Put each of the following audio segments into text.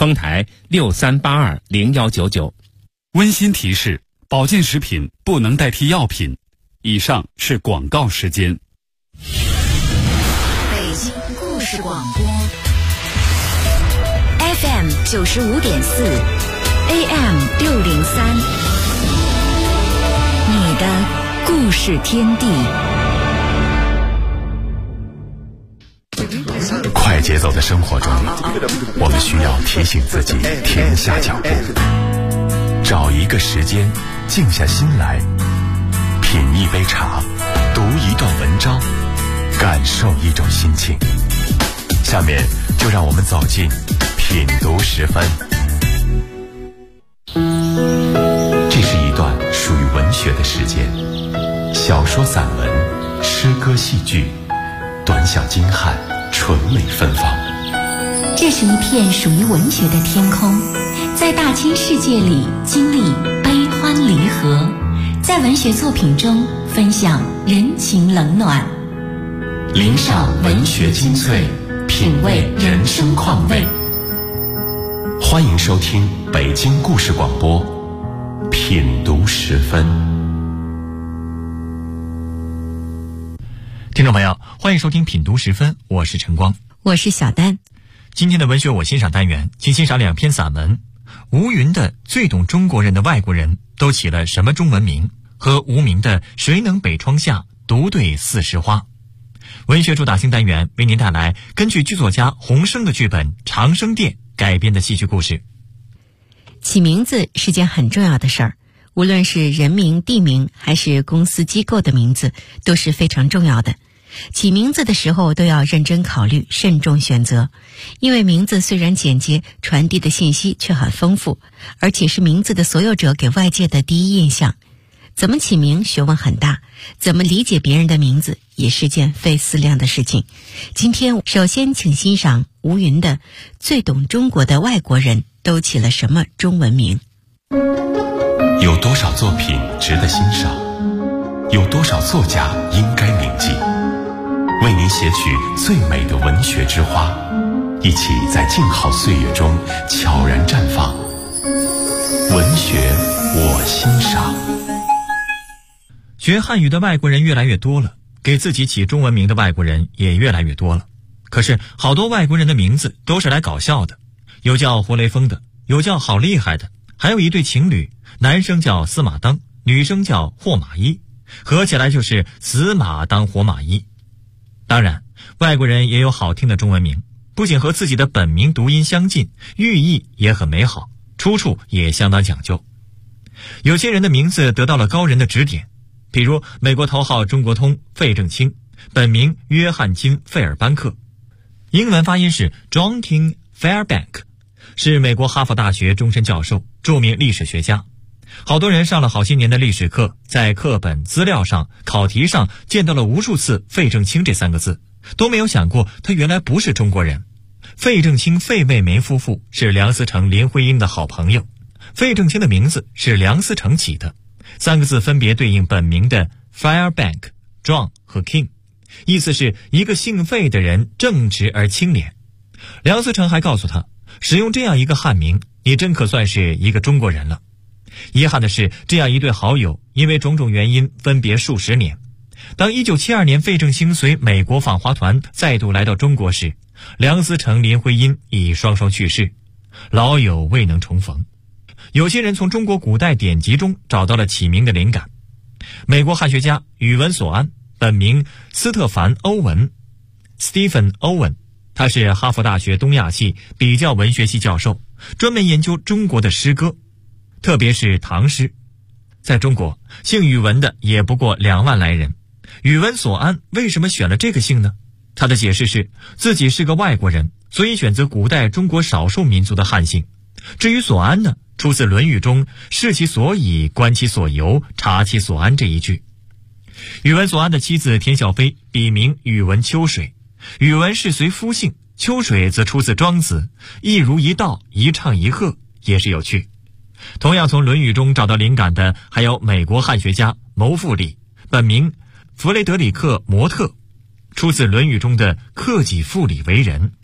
丰台63820199。 温馨提示：保健食品不能代替药品。以上是广告时间。 北京故事广播 FM 95.4 AM 603，你的故事天地。 快节奏的生活中，我们需要提醒自己停下脚步，找一个时间静下心来，品一杯茶，读一段文章，感受一种心情。下面就让我们走进品读时分。这是一段属于文学的时间，小说、散文、诗歌、戏剧，短小精悍，纯美芬芳。 这是一片属于文学的天空，在大千世界里经历悲欢离合，在文学作品中分享人情冷暖， 领赏文学精粹，品味人生况味。欢迎收听北京故事广播品读时分。 听众朋友，欢迎收听品读时分，我是陈光， 我是小丹。 今天的文学我欣赏单元，请欣赏2篇散文。吴云的《最懂中国人的外国人都起了什么中文名》和吴明的《谁能北窗下独对四时花》。文学主打新单元为您带来根据剧作家洪升的剧本《长生殿》改编的戏剧故事。 起名字是件很重要的事儿，无论是人名、地名还是公司机构的名字都是非常重要的。起名字的时候都要认真考虑，慎重选择，因为名字虽然简洁，传递的信息却很丰富，而且是名字的所有者给外界的第一印象。怎么起名学问很大，怎么理解别人的名字也是件费思量的事情。今天首先请欣赏吴云的《最懂中国的外国人都起了什么中文名》。 有多少作品值得欣赏？有多少作家应该铭记？为您写取最美的文学之花，一起在静好岁月中悄然绽放。文学我欣赏。 学汉语的外国人越来越多了，给自己起中文名的外国人也越来越多了。可是好多外国人的名字都是来搞笑的，有叫活雷锋的，有叫好厉害的，还有一对情侣，男生叫司马当，女生叫霍马伊，合起来就是死马当活马伊。当然，外国人也有好听的中文名，不仅和自己的本名读音相近，寓意也很美好，出处也相当讲究。有些人的名字得到了高人的指点，比如美国头号中国通费正清，本名约翰金·费尔班克，英文发音是 John King Fairbank， 是美国哈佛大学终身教授，著名历史学家。好多人上了好些年的历史课，在课本、资料上、考题上见到了无数次费正清这3个字，都没有想过他原来不是中国人。费正清、费慰梅夫妇是梁思成、林徽因的好朋友。费正清的名字是梁思成起的，3个字分别对应本名的 Fairbank、John 和 King， 意思是一个姓费的人正直而清廉。梁思成还告诉他，使用这样一个汉名，你真可算是一个中国人了。遗憾的是，这样一对好友因为种种原因分别数十年。当1972年费正清随美国访华团再度来到中国时，梁思成、林徽因已双双去世，老友未能重逢。有些人从中国古代典籍中找到了起名的灵感。美国汉学家宇文所安，本名斯特凡·欧文 Stephen Owen， 他是哈佛大学东亚系比较文学系教授，专门研究中国的诗歌，特别是唐诗。在中国，姓宇文的也不过2万来人。宇文所安为什么选了这个姓呢？他的解释是，自己是个外国人，所以选择古代中国少数民族的汉姓。至于所安呢，出自《论语》中视其所以，观其所由，察其所安这一句。宇文所安的妻子田小飞笔名宇文秋水，宇文是随夫姓，秋水则出自庄子，一如一道，一唱一和，也是有趣。同样从《论语》中找到灵感的还有美国汉学家牟富里，本名弗雷德里克·摩特，出自《论语》中的克己复礼为人。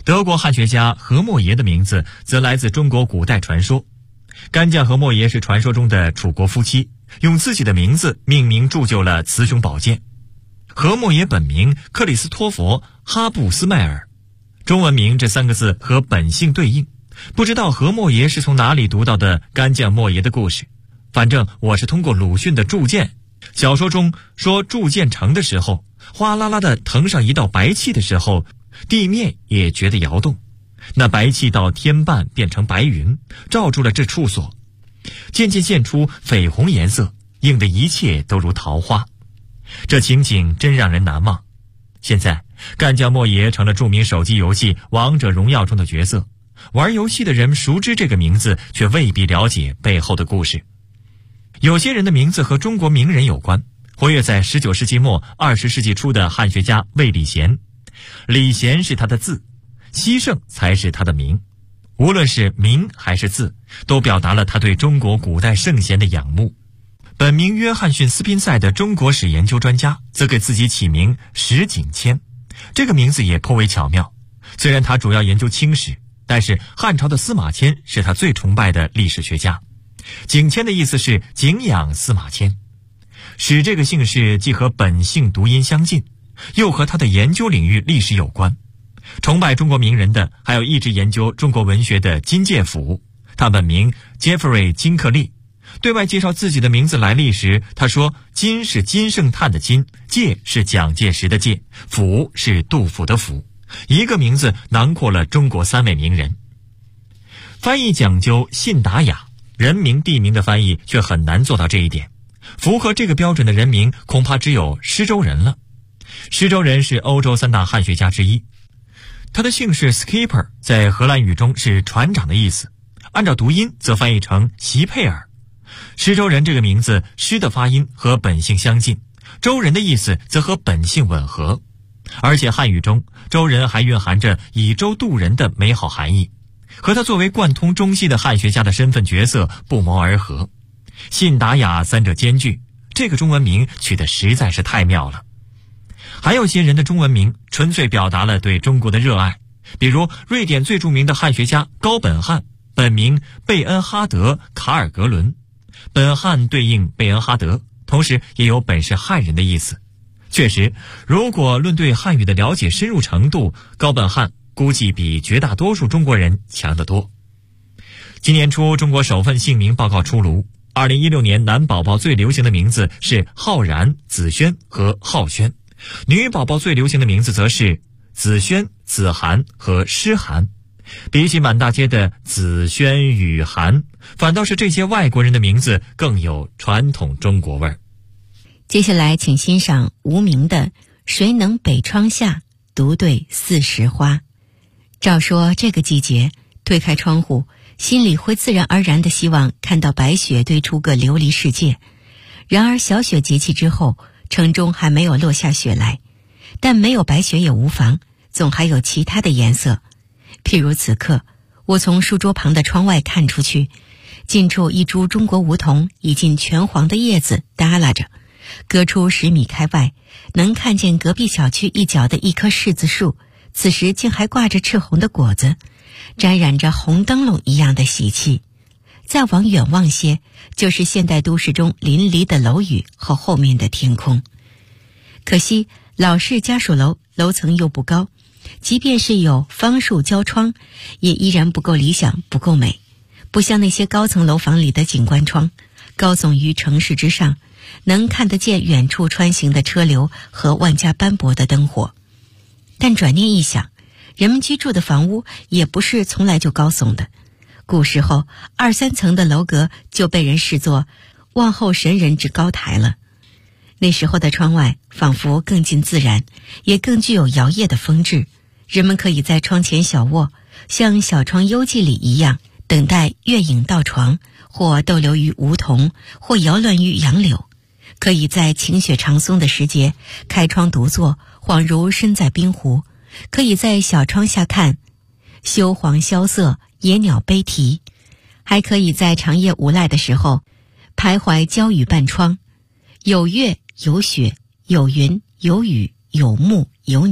德国汉学家何莫爷的名字则来自中国古代传说。干将何莫爷是传说中的楚国夫妻，用自己的名字命名铸就了雌雄宝剑。何莫爷本名克里斯托弗·哈布斯迈尔，中文名这3个字和本姓对应。不知道何莫爷是从哪里读到的干将莫爷的故事，反正我是通过鲁迅的铸剑小说中说，铸剑成的时候，哗啦啦的腾上一道白气的时候，地面也觉得摇动，那白气到天半变成白云，罩住了这处所，渐渐现出绯红颜色，映得一切都如桃花。这情景真让人难忘。现在干将莫邪成了著名手机游戏《王者荣耀》中的角色，玩游戏的人熟知这个名字，却未必了解背后的故事。有些人的名字和中国名人有关，活跃在19世纪末20世纪初的汉学家魏礼贤。礼贤是他的字，西圣才是他的名。无论是名还是字，都表达了他对中国古代圣贤的仰慕。本名约翰逊·斯宾塞的中国史研究专家则给自己起名石景谦，这个名字也颇为巧妙。虽然他主要研究清史，但是汉朝的司马迁是他最崇拜的历史学家。景谦的意思是景仰司马迁。史这个姓氏既和本姓读音相近，又和他的研究领域历史有关。崇拜中国名人的还有一直研究中国文学的金介甫，他本名杰弗瑞·金克利。对外介绍自己的名字来历时，他说金是金圣叹的金，介是蒋介石的介，甫是杜甫的甫，一个名字囊括了中国3位名人。翻译讲究信达雅，人名地名的翻译却很难做到这一点。符合这个标准的人名恐怕只有施周人了。施周人是欧洲3大汉学家之一，他的姓氏 Skipper 在荷兰语中是船长的意思，按照读音则翻译成席佩尔。施周人这个名字，施的发音和本姓相近，周人的意思则和本姓吻合，而且汉语中周人还蕴含着以舟渡人的美好含义，和他作为贯通中西的汉学家的身份角色不谋而合。信达雅3者兼具，这个中文名取得实在是太妙了。还有些人的中文名纯粹表达了对中国的热爱，比如瑞典最著名的汉学家高本汉，本名贝恩哈德·卡尔格伦。本汉对应贝恩哈德，同时也有本是汉人的意思。确实，如果论对汉语的了解深入程度，高本汉估计比绝大多数中国人强得多。今年初，中国首份姓名报告出炉。2016年男宝宝最流行的名字是浩然、子轩和浩轩，女宝宝最流行的名字则是子轩、子涵和诗涵。比起满大街的子轩、雨涵，反倒是这些外国人的名字更有传统中国味儿。 接下来请欣赏无名的《谁能北窗下，独对40花》。照说这个季节推开窗户，心里会自然而然地希望看到白雪堆出个琉璃世界。然而小雪节气之后，城中还没有落下雪来，但没有白雪也无妨，总还有其他的颜色。譬如此刻，我从书桌旁的窗外看出去，近处一株中国梧桐已经全黄的叶子耷拉着，隔出10米开外，能看见隔壁小区一角的一棵柿子树，此时竟还挂着赤红的果子，沾染着红灯笼一样的喜气。再往远望些，就是现代都市中林立的楼宇和后面的天空。可惜老式家属楼楼层又不高，即便是有方树胶窗，也依然不够理想，不够美。不像那些高层楼房里的景观窗，高耸于城市之上，能看得见远处穿行的车流和万家斑驳的灯火。但转念一想，人们居住的房屋也不是从来就高耸的，古时候2、3层的楼阁就被人视作望后神人之高台了。那时候的窗外仿佛更近自然，也更具有摇曳的风致。人们可以在窗前小卧，像小窗幽记里一样，等待月影到床，或逗留于梧桐，或摇乱于杨柳。可以在晴雪长松的时节开窗独坐，恍如身在冰湖。可以在小窗下看羞黄萧瑟，野鸟悲啼。还可以在长夜无赖的时候徘徊郊宇半窗，有月有雪，有云有雨，有木有鸟，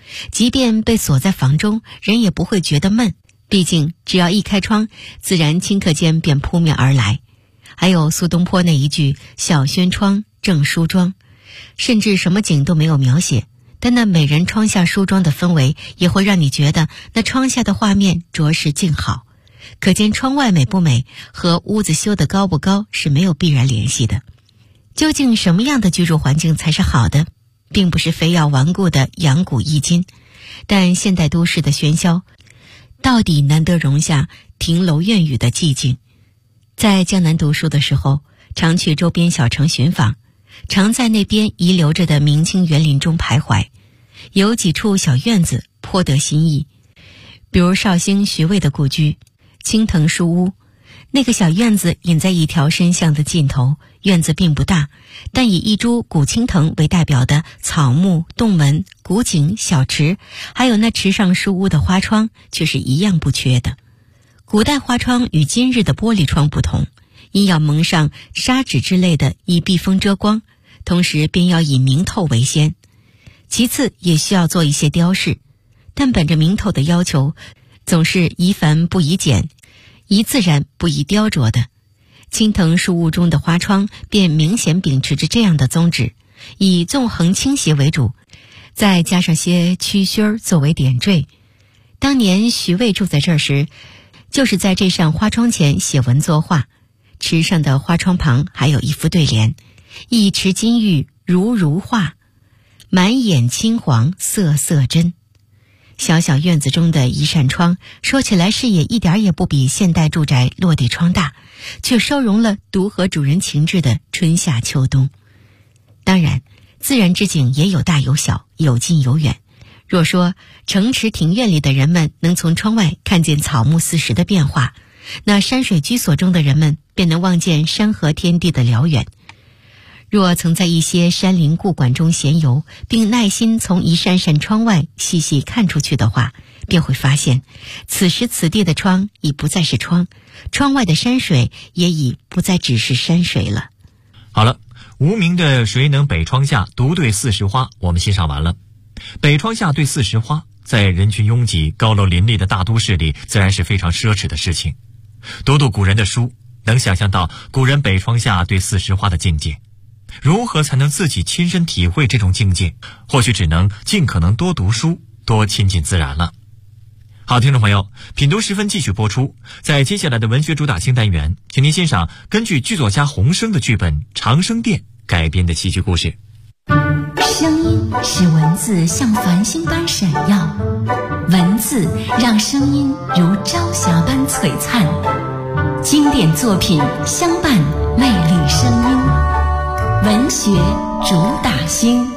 即便被锁在房中，人也不会觉得闷，毕竟只要一开窗，自然顷刻间便扑面而来。还有苏东坡那一句小轩窗正梳妆，甚至什么景都没有描写，但那美人窗下梳妆的氛围也会让你觉得那窗下的画面着实静好。可见窗外美不美和屋子修得高不高是没有必然联系的。究竟什么样的居住环境才是好的，并不是非要顽固的养古益今，但现代都市的喧嚣到底难得容下亭楼院宇的寂静。在江南读书的时候，常去周边小城寻访，常在那边遗留着的明清园林中徘徊，有几处小院子颇得心意，比如绍兴徐渭的故居青藤书屋。那个小院子隐在一条深巷的尽头，院子并不大，但以一株古青藤为代表的草木、洞门、古井、小池，还有那池上书屋的花窗却是一样不缺的。古代花窗与今日的玻璃窗不同，因要蒙上纱纸之类的以避风遮光，同时便要以明透为先。其次也需要做一些雕饰，但本着明透的要求，总是宜繁不宜简，宜自然不宜雕琢的。青藤书屋中的花窗便明显秉持着这样的宗旨，以纵横倾斜为主，再加上些曲须作为点缀。当年徐渭住在这儿时，就是在这扇花窗前写文作画，池上的花窗旁还有一副对联：一池金玉如如画，满眼青黄色色真。小小院子中的一扇窗，说起来视野一点也不比现代住宅落地窗大，却收容了独合主人情志的春夏秋冬。当然，自然之景也有大有小，有近有远。若说城池庭院里的人们能从窗外看见草木四时的变化，那山水居所中的人们便能望见山河天地的辽远。若曾在一些山林故馆中闲游，并耐心从一扇扇窗外细细看出去的话，便会发现此时此地的窗已不再是窗，窗外的山水也已不再只是山水了。 好了，无名的谁能北窗下独对四时花我们欣赏完了。北窗下对四时花，在人群拥挤、高楼林立的大都市里，自然是非常奢侈的事情。读读古人的书，能想象到古人北窗下对四时花的境界。如何才能自己亲身体会这种境界？或许只能尽可能多读书，多亲近自然了。好，听众朋友，品读时分继续播出。在接下来的文学主打新单元，请您欣赏根据剧作家洪升的剧本《长生殿》改编的戏剧故事。 声音使文字像繁星般闪耀，文字让声音如朝霞般璀璨。经典作品相伴魅力声音，文学主打星。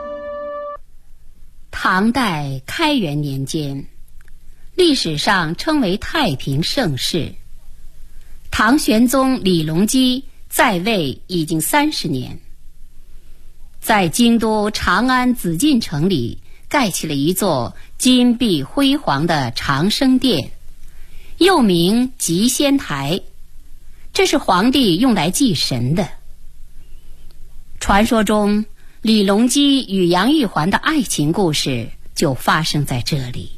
唐代开元年间，历史上称为太平盛世。唐玄宗李隆基在位已经30年，在京都长安紫禁城里盖起了一座金碧辉煌的长生殿，又名集仙台，这是皇帝用来祭神的。传说中，李隆基与杨玉环的爱情故事就发生在这里。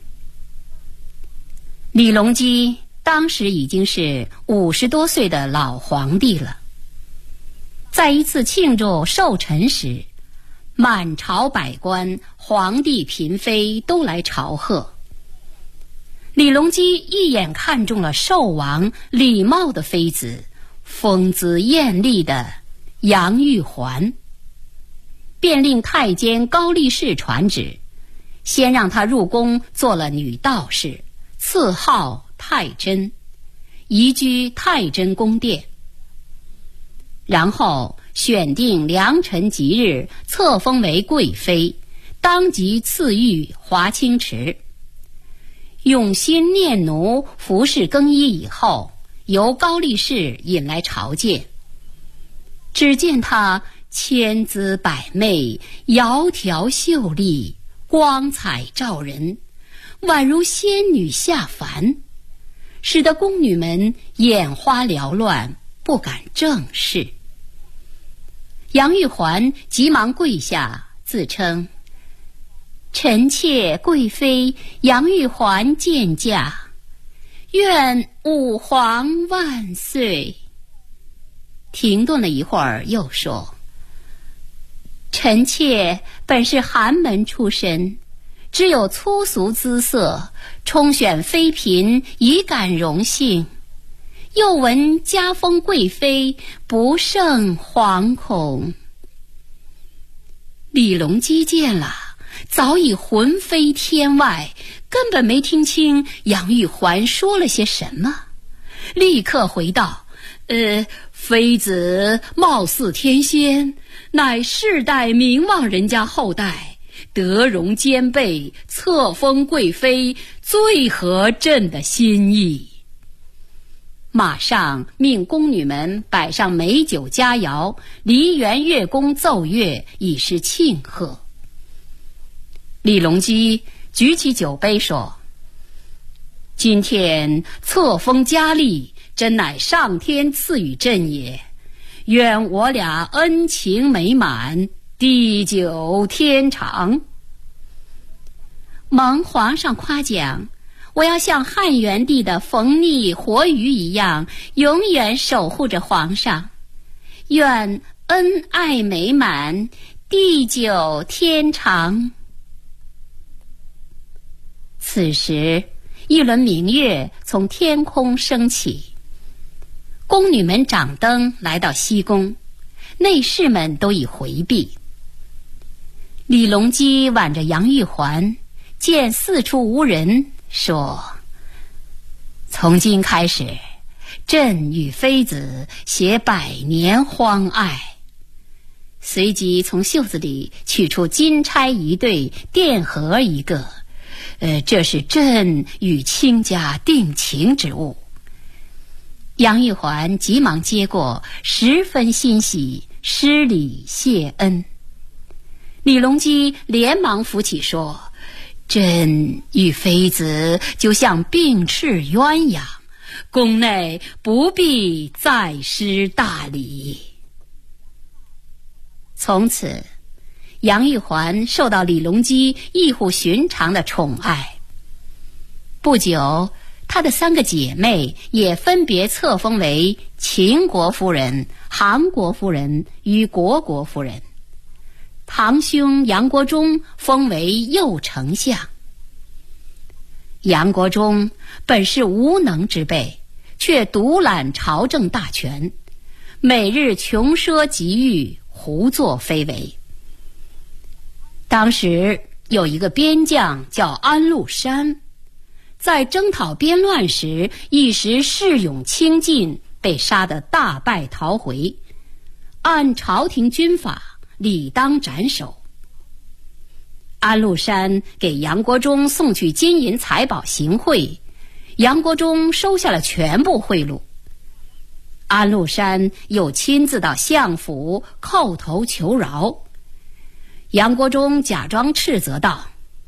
李隆基当时已经是50多岁的老皇帝了，在一次庆祝寿辰时，满朝百官、皇帝嫔妃都来朝贺。李隆基一眼看中了寿王李瑁的妃子，风姿艳丽的杨玉环，便令太监高力士传旨，先让她入宫做了女道士，赐号太真，移居太真宫殿。然后选定良辰吉日，册封为贵妃，当即赐予华清池。用心念奴服侍更衣以后，由高力士引来朝见。只见她千姿百媚，窈窕秀丽，光彩照人，宛如仙女下凡，使得宫女们眼花缭乱，不敢正视。杨玉环急忙跪下，自称臣妾贵妃杨玉环见驾，愿武皇万岁。停顿了一会儿，又说：臣妾本是寒门出身，只有粗俗姿色，充选妃嫔，以感荣幸。又闻加封贵妃，不胜惶恐。李隆基见了，早已魂飞天外，根本没听清杨玉环说了些什么，立刻回道：妃子貌似天仙，乃世代名望人家后代，德容兼备，册封贵妃，最合朕的心意。马上命宫女们摆上美酒佳肴，梨园乐宫奏乐，以示庆贺。李隆基举起酒杯说：今天册封佳丽，真乃上天赐予朕也，愿我俩恩情美满，地久天长。蒙皇上夸奖，我要像汉元帝的冯逆、活鱼一样，永远守护着皇上，愿恩爱美满，地久天长。此时一轮明月从天空升起，宫女们掌灯来到西宫，内侍们都已回避。李隆基挽着杨玉环，见四处无人，说：从今开始，朕与妃子携100年荒爱。随即从袖子里取出金钗1对，电盒1个，这是朕与卿家定情之物。杨玉环急忙接过，十分欣喜，施礼谢恩。李隆基连忙扶起说：朕与妃子就像并翅鸳鸯，宫内不必再施大礼。从此杨玉环受到李隆基异乎寻常的宠爱。不久，她的3个姐妹也分别册封为秦国夫人、韩国夫人与虢国夫人。堂兄杨国忠封为右丞相。杨国忠本是无能之辈，却独揽朝政大权，每日穷奢极欲，胡作非为。当时有一个边将叫安禄山，在征讨边乱时，一时恃勇轻进，被杀得大败逃回，按朝廷军法理当斩首。安禄山给杨国忠送去金银财宝行贿，杨国忠收下了全部贿赂。安禄山又亲自到相府叩头求饶。杨国忠假装斥责道：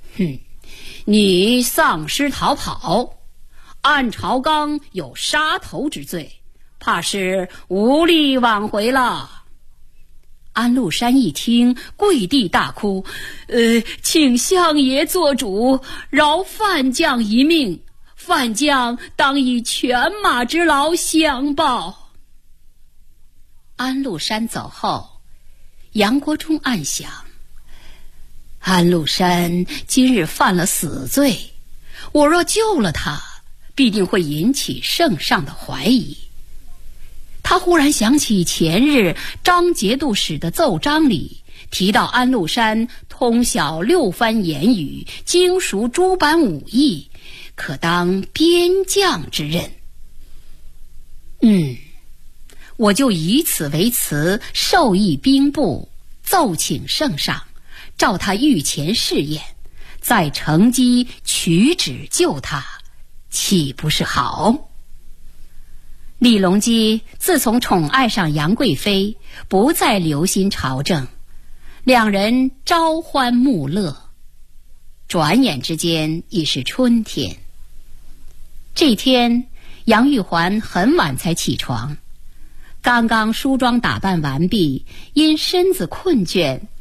你丧失逃跑，按朝纲有杀头之罪，怕是无力挽回了。安禄山一听，跪地大哭：请相爷做主，饶范将一命，范将当以犬马之劳相报。安禄山走后，杨国忠暗想：安禄山今日犯了死罪，我若救了他，必定会引起圣上的怀疑。他忽然想起前日张节度使的奏章里提到安禄山通晓6番言语，精熟诸般武艺，可当边将之任。我就以此为辞，授意兵部，奏请圣上照他御前试验，再乘机取旨救他，岂不是好？李隆基自从宠爱上杨贵妃，不再留心朝政，两人朝欢暮乐。转眼之间已是春天。这天，杨玉环很晚才起床，刚刚梳妆打扮完毕，因身子困倦，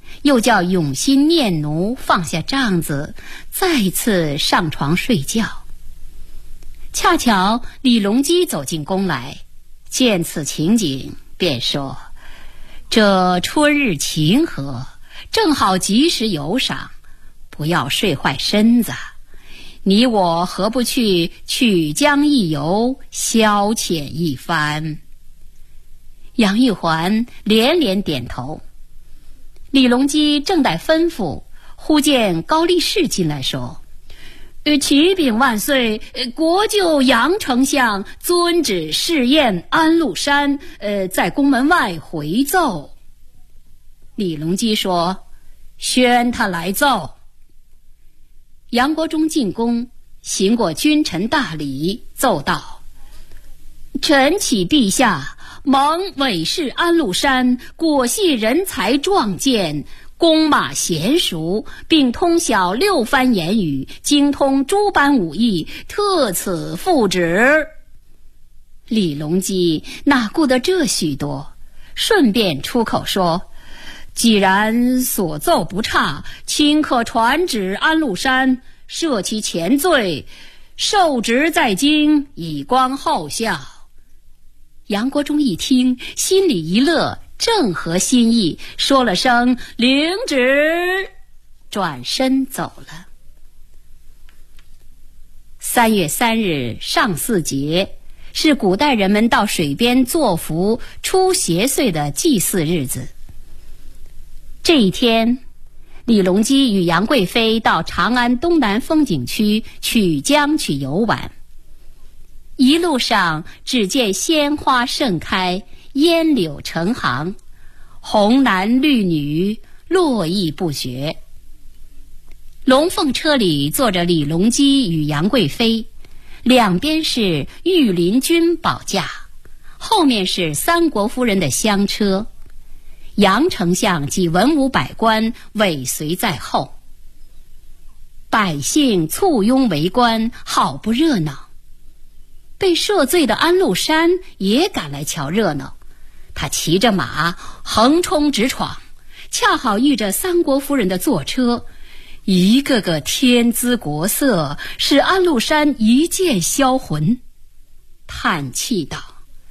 又叫永心念奴放下帐子，再次上床睡觉。恰巧李隆基走进宫来，见此情景，便说：“这春日晴和，正好及时游赏，不要睡坏身子。你我何不去曲江一游，消遣一番？”杨玉环连连点头。李隆基正待吩咐，忽见高力士进来说：“启禀万岁，国舅杨丞相遵旨试验安禄山，在宫门外回奏。”李隆基说：“宣他来奏。”杨国忠进宫，行过君臣大礼，奏道：“臣启陛下，蒙委事安禄山果系人才壮健，弓马娴熟，并通晓6番言语，精通诸般武艺，特此复旨。”李隆基哪顾得这许多，顺便出口说：“既然所奏不差，卿可传旨安禄山，赦其前罪，受职在京，以光后效。”杨国忠一听，心里一乐，正合心意，说了声领旨，转身走了。3月3日上巳节，是古代人们到水边作福出邪祟的祭祀日子。这一天，李隆基与杨贵妃到长安东南风景区曲江去游玩。一路上只见鲜花盛开，烟柳成行，红男绿女络绎不绝。龙凤车里坐着李隆基与杨贵妃，两边是御林军保驾，后面是三国夫人的厢车，杨丞相及文武百官尾随在后。百姓簇拥围观，好不热闹。被赦罪的安禄山也赶来瞧热闹，他骑着马横冲直闯，恰好遇着三国夫人的坐车，一个个天姿国色，使安禄山一见销魂，叹气道：“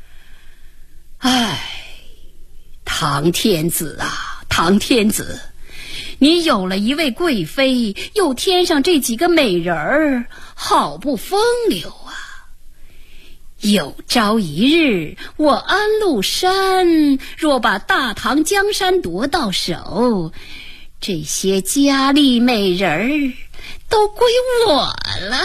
唉，唐天子啊，唐天子，你有了一位贵妃，又添上这几个美人儿，好不风流啊！有朝一日，我安禄山若把大唐江山夺到手，这些佳丽美人儿都归我了。”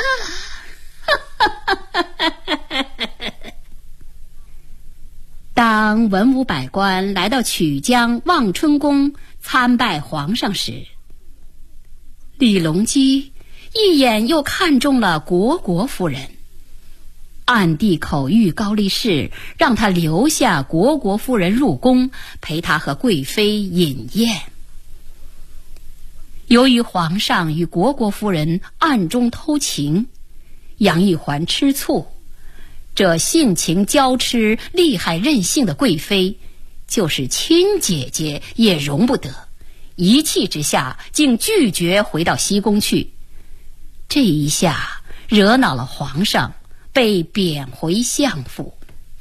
当文武百官来到曲江望春宫参拜皇上时，李隆基一眼又看中了虢夫人，暗地口谕高力士，让他留下虢夫人入宫，陪他和贵妃饮宴。由于皇上与虢夫人暗中偷情，杨玉环吃醋，这性情娇痴、厉害任性的贵妃，就是亲姐姐也容不得，一气之下竟拒绝回到西宫去。这一下惹恼了皇上，被贬回相府。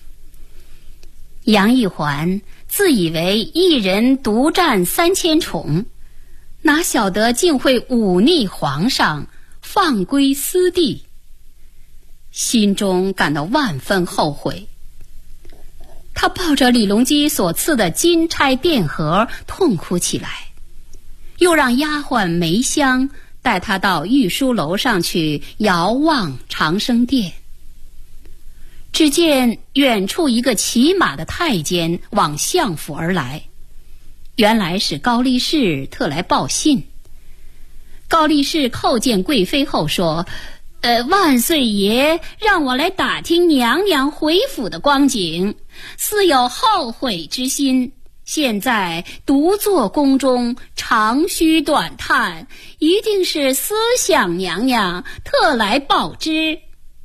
杨玉环自以为一人独占3000宠，哪晓得竟会忤逆皇上，放归私地，心中感到万分后悔。他抱着李隆基所赐的金钗电盒痛哭起来，又让丫鬟梅香带他到御书楼上去遥望长生殿。只见远处一个骑马的太监往相府而来，原来是高力士特来报信。高力士叩见贵妃后说：“万岁爷让我来打听娘娘回府的光景，似有后悔之心，现在独坐宫中，长吁短叹，一定是思想娘娘，特来报之。”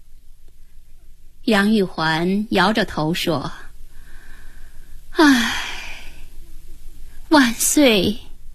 杨玉环摇着头说：“唉，万岁，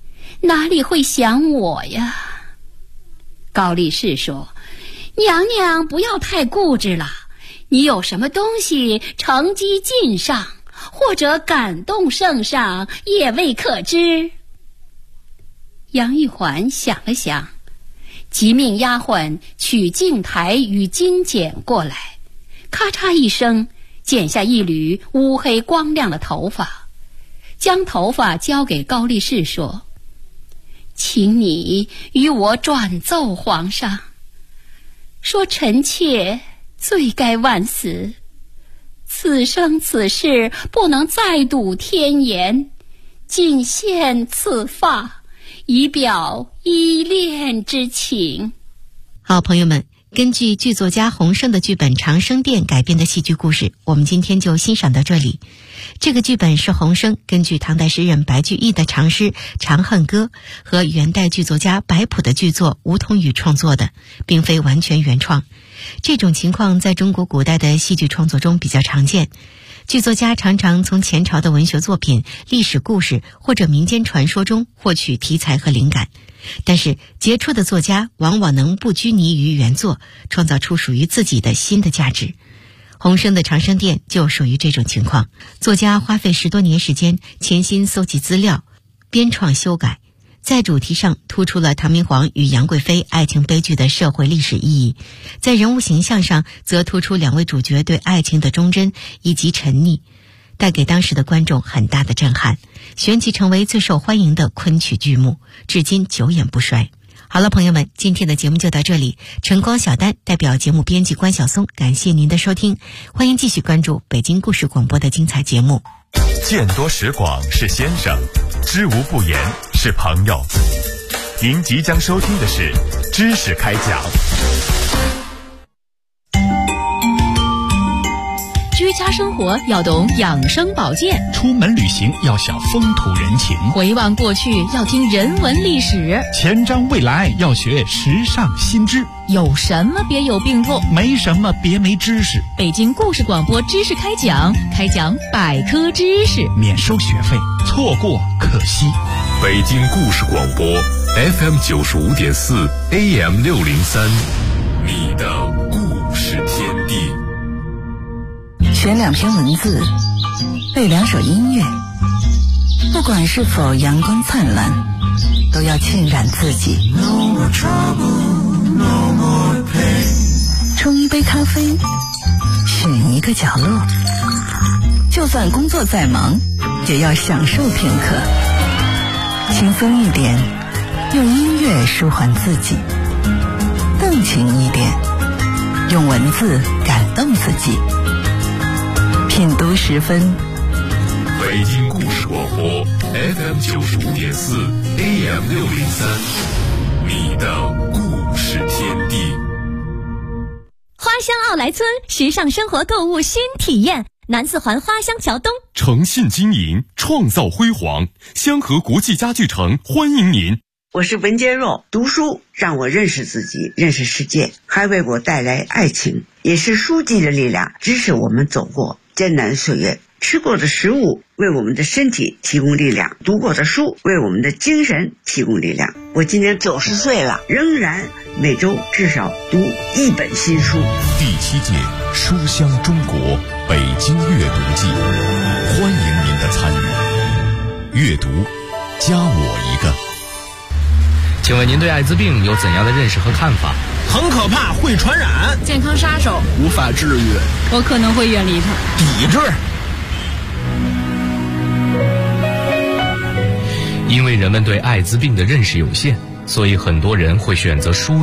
哪里会想我呀？高力士说，娘娘不要太固执了，你有什么东西成绩尽上，或者感动圣上，也未可知。杨玉环想了想，即命丫鬟取镜台与金剪过来，咔嚓一声剪下一缕乌黑光亮的头发，将头发交给高力士说，请你与我转奏皇上，说臣妾罪该万死，此生此世不能再睹天颜，仅献此发，以表依恋之情。 好，朋友们，根据剧作家洪升的剧本《长生殿》改编的戏剧故事，我们今天就欣赏到这里。这个剧本是洪升根据唐代诗人白居易的长诗《长恨歌》和元代剧作家白朴的剧作《梧桐雨》创作的，并非完全原创。这种情况在中国古代的戏剧创作中比较常见。剧作家常常从前朝的文学作品、历史故事或者民间传说中获取题材和灵感，但是杰出的作家往往能不拘泥于原作，创造出属于自己的新的价值。洪升的《长生殿》就属于这种情况。作家花费10多年时间，潜心搜集资料，编创修改，在主题上突出了唐明皇与杨贵妃爱情悲剧的社会历史意义，在人物形象上则突出两位主角对爱情的忠贞以及沉溺，带给当时的观众很大的震撼，旋即成为最受欢迎的昆曲剧目，至今久演不衰。好了，朋友们，今天的节目就到这里。晨光小丹代表节目编辑关晓松，感谢您的收听，欢迎继续关注北京故事广播的精彩节目。 见多识广是先生，知无不言是朋友。您即将收听的是知识开讲。 居家生活要懂养生保健， 出门旅行要晓风土人情， 回望过去要听人文历史， 前瞻未来要学时尚新知。 有什么别有病痛， 没什么别没知识。 北京故事广播知识开讲，开讲百科知识， 免收学费，错过可惜。 北京故事广播 FM 95.4 AM 603，你的故事天地。 选2篇文字，背2首音乐，不管是否阳光灿烂，都要浸染自己。冲一杯咖啡，选一个角落，就算工作再忙，也要享受片刻。轻松一点，用音乐舒缓自己；动情一点，用文字感动自己。品读10分， 北京故事广播 FM 95.4 AM 603，你的故事天地。 花乡奥莱村时尚生活购物新体验，南四环花乡桥东， 诚信经营，创造辉煌，香河国际家具城欢迎您。 我是文坚若，读书让我认识自己，认识世界，还为我带来爱情，也是书籍的力量支持我们走过艰难岁月。吃过的食物为我们的身体提供力量，读过的书为我们的精神提供力量。我今年90岁了，仍然每周至少读1本新书。 第7届书香中国北京阅读季，欢迎您的参与。阅读，加我一个。 请问您对艾滋病有怎样的认识和看法？ 很可怕，会传染， 健康杀手， 无法治愈， 我可能会远离它。 抵制。 因为人们对艾滋病的认识有限，所以很多人会选择疏